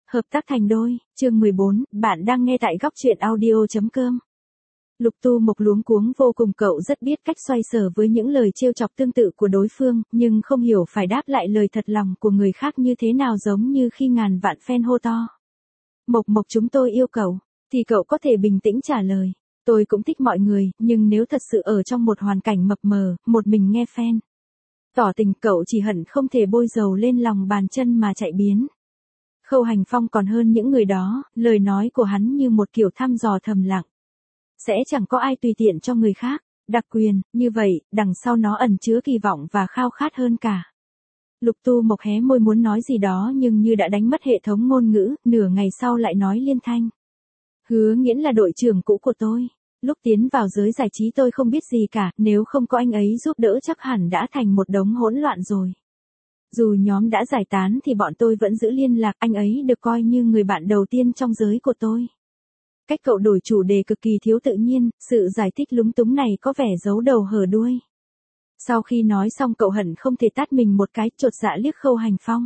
Hợp tác thành đôi, chương 14, bạn đang nghe tại góc truyện audio.com. Lục Tu Mộc luống cuống vô cùng, cậu rất biết cách xoay sở với những lời trêu chọc tương tự của đối phương, nhưng không hiểu phải đáp lại lời thật lòng của người khác như thế nào, giống như khi ngàn vạn fan hô to. Mộc Mộc chúng tôi yêu cậu, thì cậu có thể bình tĩnh trả lời. Tôi cũng thích mọi người, nhưng nếu thật sự ở trong một hoàn cảnh mập mờ, một mình nghe fan tỏ tình, cậu chỉ hận không thể bôi dầu lên lòng bàn chân mà chạy biến. Khâu Hành Phong còn hơn những người đó, lời nói của hắn như một kiểu thăm dò thầm lặng. Sẽ chẳng có ai tùy tiện cho người khác, đặc quyền, như vậy, đằng sau nó ẩn chứa kỳ vọng và khao khát hơn cả. Lục Tu Mộc hé môi muốn nói gì đó nhưng như đã đánh mất hệ thống ngôn ngữ, nửa ngày sau lại nói liên thanh. Hứa Nghiễn là đội trưởng cũ của tôi. Lúc tiến vào giới giải trí tôi không biết gì cả, nếu không có anh ấy giúp đỡ chắc hẳn đã thành một đống hỗn loạn rồi. Dù nhóm đã giải tán thì bọn tôi vẫn giữ liên lạc, anh ấy được coi như người bạn đầu tiên trong giới của tôi. Cách cậu đổi chủ đề cực kỳ thiếu tự nhiên, sự giải thích lúng túng này có vẻ giấu đầu hở đuôi. Sau khi nói xong cậu hận không thể tát mình một cái, chột dạ liếc Khâu Hành Phong.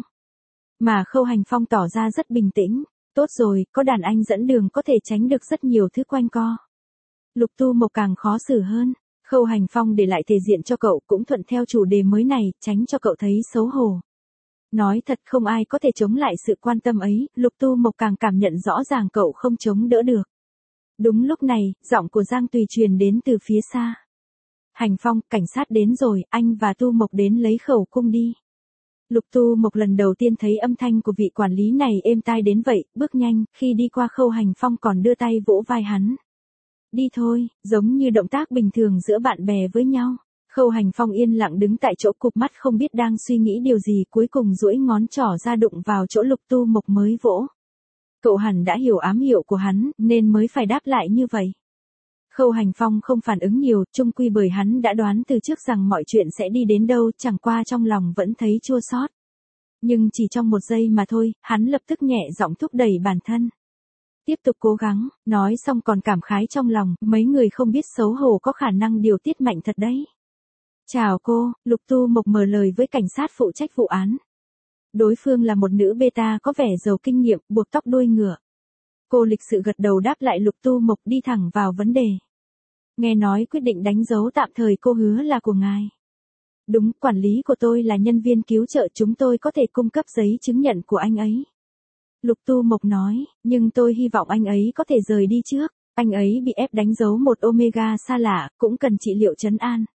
Mà Khâu Hành Phong tỏ ra rất bình tĩnh, tốt rồi, có đàn anh dẫn đường có thể tránh được rất nhiều thứ quanh co. Lục Tu Mộc càng khó xử hơn. Khâu Hành Phong để lại thể diện cho cậu, cũng thuận theo chủ đề mới này, tránh cho cậu thấy xấu hổ. Nói thật không ai có thể chống lại sự quan tâm ấy, Lục Tu Mộc càng cảm nhận rõ ràng cậu không chống đỡ được. Đúng lúc này, giọng của Giang Tùy truyền đến từ phía xa. Hành Phong, cảnh sát đến rồi, anh và Tu Mộc đến lấy khẩu cung đi. Lục Tu Mộc lần đầu tiên thấy âm thanh của vị quản lý này êm tai đến vậy, bước nhanh, khi đi qua Khâu Hành Phong còn đưa tay vỗ vai hắn. Đi thôi, giống như động tác bình thường giữa bạn bè với nhau. Khâu Hành Phong yên lặng đứng tại chỗ, cụp mắt không biết đang suy nghĩ điều gì, cuối cùng duỗi ngón trỏ ra đụng vào chỗ Lục Tu Mộc mới vỗ. Cậu hẳn đã hiểu ám hiệu của hắn, nên mới phải đáp lại như vậy. Khâu Hành Phong không phản ứng nhiều, chung quy bởi hắn đã đoán từ trước rằng mọi chuyện sẽ đi đến đâu, chẳng qua trong lòng vẫn thấy chua xót. Nhưng chỉ trong một giây mà thôi, hắn lập tức nhẹ giọng thúc đẩy bản thân. Tiếp tục cố gắng, nói xong còn cảm khái trong lòng, mấy người không biết xấu hổ có khả năng điều tiết mạnh thật đấy. Chào cô, Lục Tu Mộc mở lời với cảnh sát phụ trách vụ án. Đối phương là một nữ beta có vẻ giàu kinh nghiệm, buộc tóc đuôi ngựa. Cô lịch sự gật đầu đáp lại Lục Tu Mộc, đi thẳng vào vấn đề. Nghe nói quyết định đánh dấu tạm thời cô hứa là của ngài. Đúng, quản lý của tôi là nhân viên cứu trợ, chúng tôi có thể cung cấp giấy chứng nhận của anh ấy. Lục Tu Mộc nói, nhưng tôi hy vọng anh ấy có thể rời đi trước. Anh ấy bị ép đánh dấu một Omega xa lạ, cũng cần trị liệu trấn an.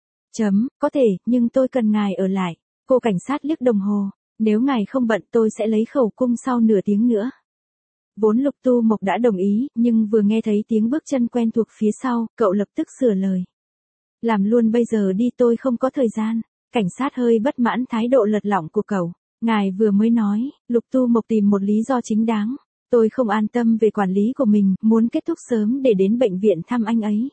Có thể, nhưng tôi cần ngài ở lại. Cô cảnh sát liếc đồng hồ. Nếu ngài không bận tôi sẽ lấy khẩu cung sau nửa tiếng nữa. Vốn Lục Tu Mộc đã đồng ý, nhưng vừa nghe thấy tiếng bước chân quen thuộc phía sau, cậu lập tức sửa lời. Làm luôn bây giờ đi, tôi không có thời gian. Cảnh sát hơi bất mãn thái độ lật lọng của cậu. Ngài vừa mới nói, Lục Tu Mộc tìm một lý do chính đáng. Tôi không an tâm về quản lý của mình, muốn kết thúc sớm để đến bệnh viện thăm anh ấy.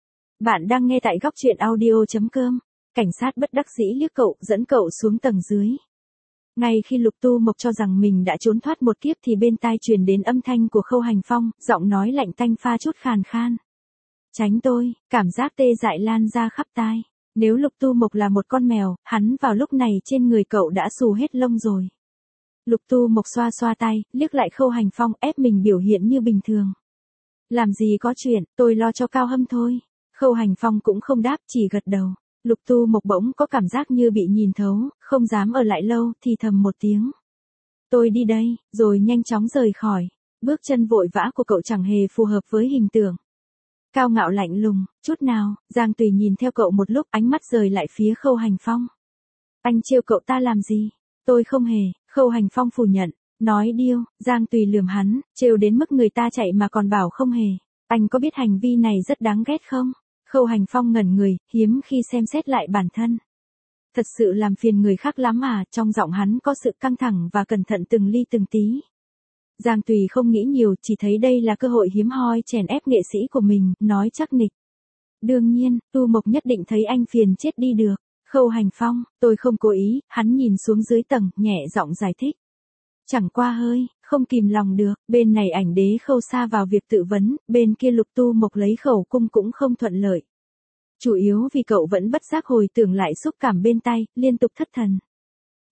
Bạn đang nghe tại góc truyện audio.com. Cảnh sát bất đắc dĩ liếc cậu, dẫn cậu xuống tầng dưới. Ngay khi Lục Tu Mộc cho rằng mình đã trốn thoát một kiếp thì bên tai truyền đến âm thanh của Khâu Hành Phong, giọng nói lạnh tanh pha chút khàn khan. Tránh tôi, cảm giác tê dại lan ra khắp tai. Nếu Lục Tu Mộc là một con mèo, hắn vào lúc này trên người cậu đã xù hết lông rồi. Lục Tu Mộc xoa xoa tay, liếc lại Khâu Hành Phong, ép mình biểu hiện như bình thường. Làm gì có chuyện, tôi lo cho Cao Hâm thôi. Khâu Hành Phong cũng không đáp, chỉ gật đầu. Lục Tu Mộc bỗng có cảm giác như bị nhìn thấu, không dám ở lại lâu, thì thầm một tiếng. Tôi đi đây, rồi nhanh chóng rời khỏi. Bước chân vội vã của cậu chẳng hề phù hợp với hình tượng. Cao ngạo lạnh lùng, chút nào, Giang Tùy nhìn theo cậu một lúc, ánh mắt rời lại phía Khâu Hành Phong. Anh trêu cậu ta làm gì? Tôi không hề, Khâu Hành Phong phủ nhận, nói điêu, Giang Tùy lườm hắn, trêu đến mức người ta chạy mà còn bảo không hề. Anh có biết hành vi này rất đáng ghét không? Khâu Hành Phong ngẩn người, hiếm khi xem xét lại bản thân. Thật sự làm phiền người khác lắm à, trong giọng hắn có sự căng thẳng và cẩn thận từng ly từng tí. Giang Tùy không nghĩ nhiều, chỉ thấy đây là cơ hội hiếm hoi chèn ép nghệ sĩ của mình, nói chắc nịch. Đương nhiên, Tu Mộc nhất định thấy anh phiền chết đi được. Khâu Hành Phong, tôi không cố ý, hắn nhìn xuống dưới tầng, nhẹ giọng giải thích. Chẳng qua hơi, không kìm lòng được, bên này ảnh đế Khâu sa vào việc tự vấn, bên kia Lục Tu Mộc lấy khẩu cung cũng không thuận lợi. Chủ yếu vì cậu vẫn bất giác hồi tưởng lại xúc cảm bên tay, liên tục thất thần.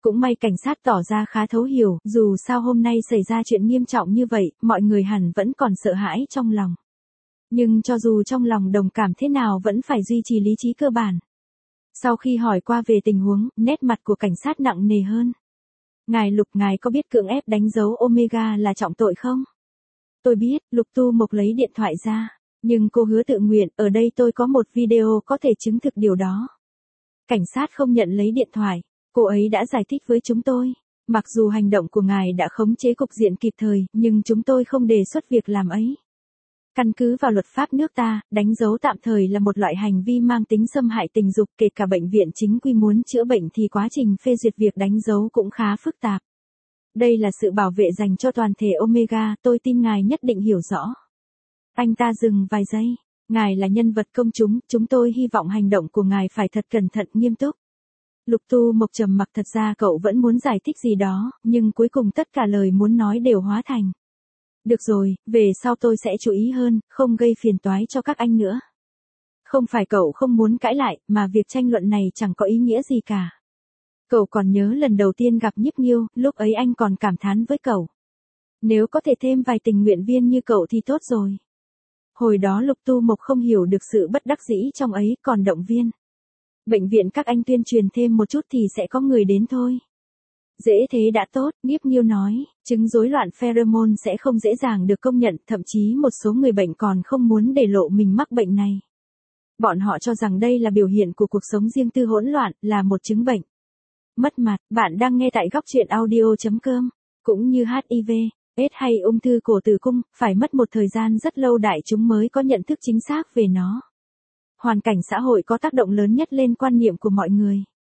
Cũng may cảnh sát tỏ ra khá thấu hiểu, dù sao hôm nay xảy ra chuyện nghiêm trọng như vậy, mọi người hẳn vẫn còn sợ hãi trong lòng. Nhưng cho dù trong lòng đồng cảm thế nào vẫn phải duy trì lý trí cơ bản. Sau khi hỏi qua về tình huống, nét mặt của cảnh sát nặng nề hơn. Ngài Lục, ngài có biết cưỡng ép đánh dấu Omega là trọng tội không? Tôi biết, Lục Tu Mộc lấy điện thoại ra. Nhưng cô hứa tự nguyện, ở đây tôi có một video có thể chứng thực điều đó. Cảnh sát không nhận lấy điện thoại. Cô ấy đã giải thích với chúng tôi. Mặc dù hành động của ngài đã khống chế cục diện kịp thời, nhưng chúng tôi không đề xuất việc làm ấy. Căn cứ vào luật pháp nước ta, đánh dấu tạm thời là một loại hành vi mang tính xâm hại tình dục, kể cả bệnh viện chính quy muốn chữa bệnh thì quá trình phê duyệt việc đánh dấu cũng khá phức tạp. Đây là sự bảo vệ dành cho toàn thể Omega, tôi tin ngài nhất định hiểu rõ. Anh ta dừng vài giây. Ngài là nhân vật công chúng tôi hy vọng hành động của ngài phải thật cẩn thận nghiêm túc. Lục Tu Mộc trầm mặc, thật ra cậu vẫn muốn giải thích gì đó, nhưng cuối cùng tất cả lời muốn nói đều hóa thành. Được rồi, về sau tôi sẽ chú ý hơn, không gây phiền toái cho các anh nữa. Không phải cậu không muốn cãi lại, mà việc tranh luận này chẳng có ý nghĩa gì cả. Cậu còn nhớ lần đầu tiên gặp Nhiếp Nghiêu, lúc ấy anh còn cảm thán với cậu. Nếu có thể thêm vài tình nguyện viên như cậu thì tốt rồi. Hồi đó Lục Tu Mộc không hiểu được sự bất đắc dĩ trong ấy, còn động viên. Bệnh viện các anh tuyên truyền thêm một chút thì sẽ có người đến thôi. Dễ thế đã tốt, Nhiếp Nghiêu nói, chứng rối loạn pheromone sẽ không dễ dàng được công nhận, thậm chí một số người bệnh còn không muốn để lộ mình mắc bệnh này. Bọn họ cho rằng đây là biểu hiện của cuộc sống riêng tư hỗn loạn, là một chứng bệnh. Mất mặt, bạn đang nghe tại góc truyện audio.com, cũng như HIV, AIDS hay ung thư cổ tử cung, phải mất một thời gian rất lâu đại chúng mới có nhận thức chính xác về nó. Hoàn cảnh xã hội có tác động lớn nhất lên quan niệm của mọi người.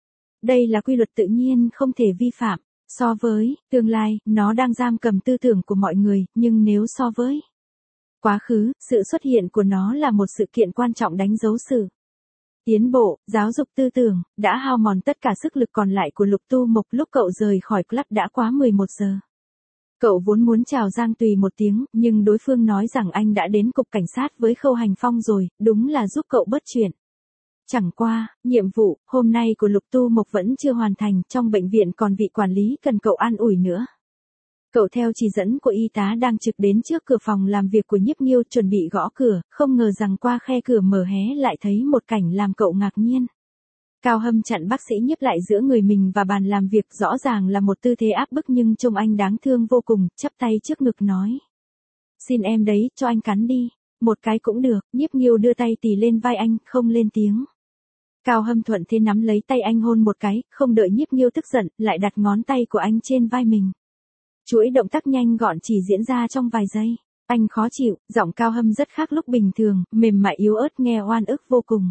Đây là quy luật tự nhiên không thể vi phạm. So với tương lai, nó đang giam cầm tư tưởng của mọi người, nhưng nếu so với quá khứ, sự xuất hiện của nó là một sự kiện quan trọng đánh dấu sự tiến bộ, giáo dục tư tưởng, đã hao mòn tất cả sức lực còn lại của Lục Tu Mộc. Lúc cậu rời khỏi club đã quá 11 giờ. Cậu vốn muốn chào Giang Tùy một tiếng, nhưng đối phương nói rằng anh đã đến cục cảnh sát với Khâu Hành Phong rồi, đúng là giúp cậu bớt chuyện. Chẳng qua, nhiệm vụ hôm nay của Lục Tu Mộc vẫn chưa hoàn thành, trong bệnh viện còn vị quản lý cần cậu an ủi nữa. Cậu theo chỉ dẫn của y tá đang trực đến trước cửa phòng làm việc của Nhiếp Nghiêu, chuẩn bị gõ cửa, không ngờ rằng qua khe cửa mở hé lại thấy một cảnh làm cậu ngạc nhiên. Cao Hâm chặn bác sĩ Nhiếp lại giữa người mình và bàn làm việc, rõ ràng là một tư thế áp bức nhưng trông anh đáng thương vô cùng, chắp tay trước ngực nói. Xin em đấy, cho anh cắn đi. Một cái cũng được. Nhiếp Nghiêu đưa tay tì lên vai anh, không lên tiếng. Cao Hâm thuận thế nắm lấy tay anh hôn một cái, không đợi Nhiếp Nghiêu tức giận, lại đặt ngón tay của anh trên vai mình. Chuỗi động tác nhanh gọn chỉ diễn ra trong vài giây. Anh khó chịu, giọng Cao Hâm rất khác lúc bình thường, mềm mại yếu ớt nghe oan ức vô cùng.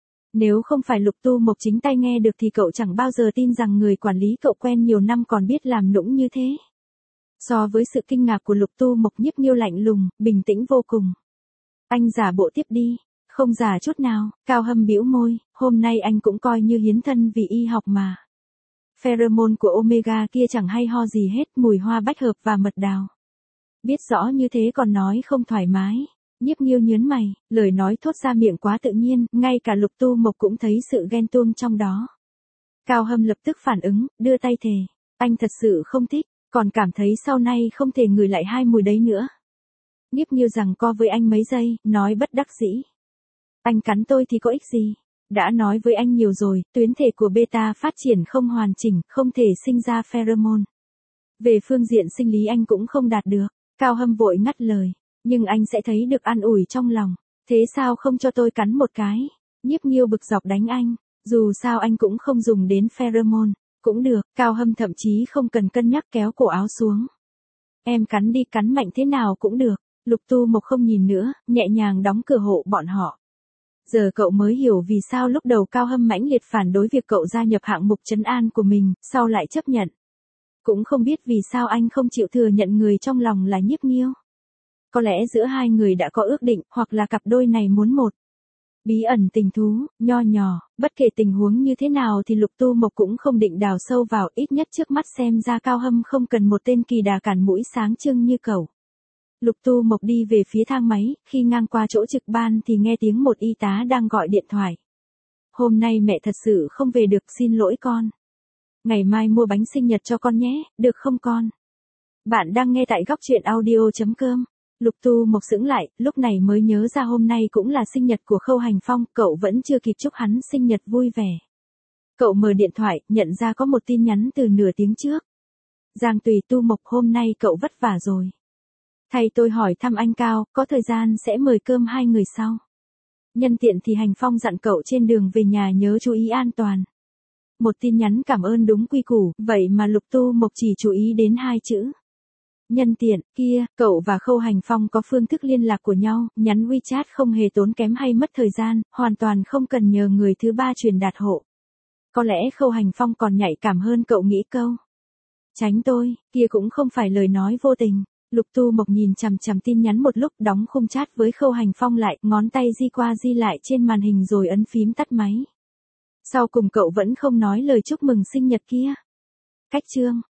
Nếu không phải Lục Tu Mộc chính tay nghe được thì cậu chẳng bao giờ tin rằng người quản lý cậu quen nhiều năm còn biết làm nũng như thế. So với sự kinh ngạc của Lục Tu Mộc, Nhiếp Nghiêu lạnh lùng, bình tĩnh vô cùng. Anh giả bộ tiếp đi. Không giả chút nào. Cao Hâm bĩu môi, hôm nay anh cũng coi như hiến thân vì y học mà. Pheromone của Omega kia chẳng hay ho gì hết, mùi hoa bách hợp và mật đào. Biết rõ như thế còn nói không thoải mái. Nhiếp Nghiêu nhớn mày, lời nói thốt ra miệng quá tự nhiên, ngay cả Lục Tu Mộc cũng thấy sự ghen tuông trong đó. Cao Hâm lập tức phản ứng, đưa tay thề. Anh thật sự không thích, còn cảm thấy sau này không thể ngửi lại hai mùi đấy nữa. Nhiếp Nghiêu giằng co với anh mấy giây, nói bất đắc dĩ. Anh cắn tôi thì có ích gì? Đã nói với anh nhiều rồi, tuyến thể của beta phát triển không hoàn chỉnh, không thể sinh ra pheromone. Về phương diện sinh lý anh cũng không đạt được. Cao Hâm vội ngắt lời. Nhưng anh sẽ thấy được an ủi trong lòng. Thế sao không cho tôi cắn một cái? Nhiếp Nghiêu bực dọc đánh anh. Dù sao anh cũng không dùng đến pheromone. Cũng được, Cao Hâm thậm chí không cần cân nhắc kéo cổ áo xuống. Em cắn đi, cắn mạnh thế nào cũng được. Lục Tu Mộc không nhìn nữa, nhẹ nhàng đóng cửa hộ bọn họ. Giờ cậu mới hiểu vì sao lúc đầu Cao Hâm mãnh liệt phản đối việc cậu gia nhập hạng mục trấn an của mình, sau lại chấp nhận. Cũng không biết vì sao anh không chịu thừa nhận người trong lòng là Nhiếp Nghiêu. Có lẽ giữa hai người đã có ước định, hoặc là cặp đôi này muốn một bí ẩn tình thú, nho nhỏ, bất kể tình huống như thế nào thì Lục Tu Mộc cũng không định đào sâu vào, ít nhất trước mắt xem ra Cao Hâm không cần một tên kỳ đà cản mũi sáng trưng như cậu. Lục Tu Mộc đi về phía thang máy, khi ngang qua chỗ trực ban thì nghe tiếng một y tá đang gọi điện thoại. Hôm nay mẹ thật sự không về được, xin lỗi con. ngày mai mua bánh sinh nhật cho con nhé, được không con? Bạn đang nghe tại góc truyện audio.com. Lục Tu Mộc sững lại, lúc này mới nhớ ra hôm nay cũng là sinh nhật của Khâu Hành Phong, cậu vẫn chưa kịp chúc hắn sinh nhật vui vẻ. Cậu mở điện thoại, nhận ra có một tin nhắn từ nửa tiếng trước. Giang Tùy, Tu Mộc, hôm nay cậu vất vả rồi. Thầy tôi hỏi thăm anh Cao, có thời gian sẽ mời cơm hai người sau. Nhân tiện thì Hành Phong dặn cậu trên đường về nhà nhớ chú ý an toàn. Một tin nhắn cảm ơn đúng quy củ, vậy mà Lục Tu Mộc chỉ chú ý đến hai chữ. Nhân tiện, kia, cậu và Khâu Hành Phong có phương thức liên lạc của nhau, nhắn WeChat không hề tốn kém hay mất thời gian, hoàn toàn không cần nhờ người thứ ba truyền đạt hộ. Có lẽ Khâu Hành Phong còn nhạy cảm hơn cậu nghĩ câu. Tránh tôi, kia cũng không phải lời nói vô tình. Lục Tu Mộc nhìn chằm chằm tin nhắn một lúc, đóng khung chat với Khâu Hành Phong lại, ngón tay di qua di lại trên màn hình rồi ấn phím tắt máy. Sau cùng cậu vẫn không nói lời chúc mừng sinh nhật kia. Cách chương.